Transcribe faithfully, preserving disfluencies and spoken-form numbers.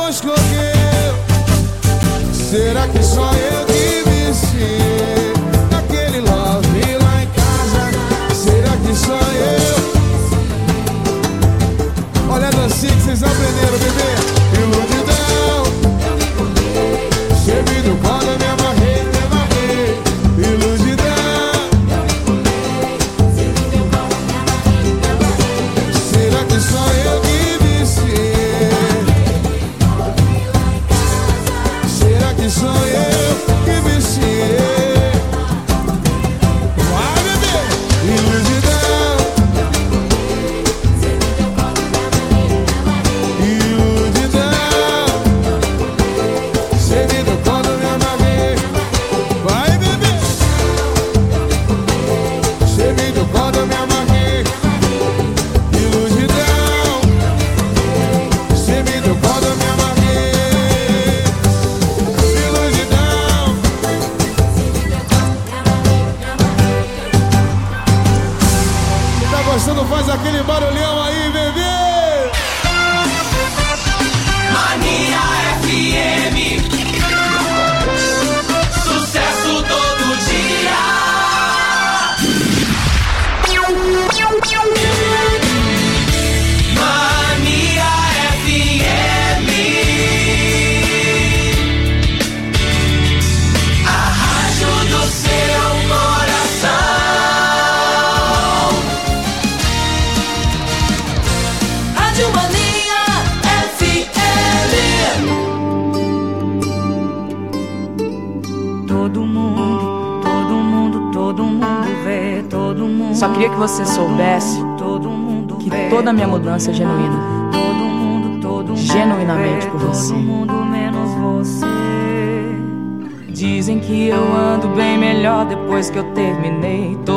demonstrou que será que só eu que viciei naquele love lá em casa? Será que só eu? Olha a dancinha que vocês aprenderam, bebê. Iludidão, cê me deu quando eu me amarrei, me amarrei. Iludidão, será que só eu que viciei? Será que só eu que viciei? Vai, bebê. Iludidão, iludidão, cê me deu quando eu me amarrei. Vai, bebê. Cê me deu quando eu me amarrei. Iludidão, cê me deu quando eu me amarrei. Iludidão. Quem tá gostando faz aquele barulhão aí, bebê. Mania F M, sucesso todo dia. Mania F M, a rádio do seu coração. Rádio Mania F M. Todo mundo, todo mundo, todo mundo vê, todo mundo. Só queria que você soubesse todo mundo que vê, toda a minha mudança é genuína. todo mundo, todo mundo Genuinamente vê, por você. todo mundo menos você. Dizem que eu ando bem melhor depois que eu terminei.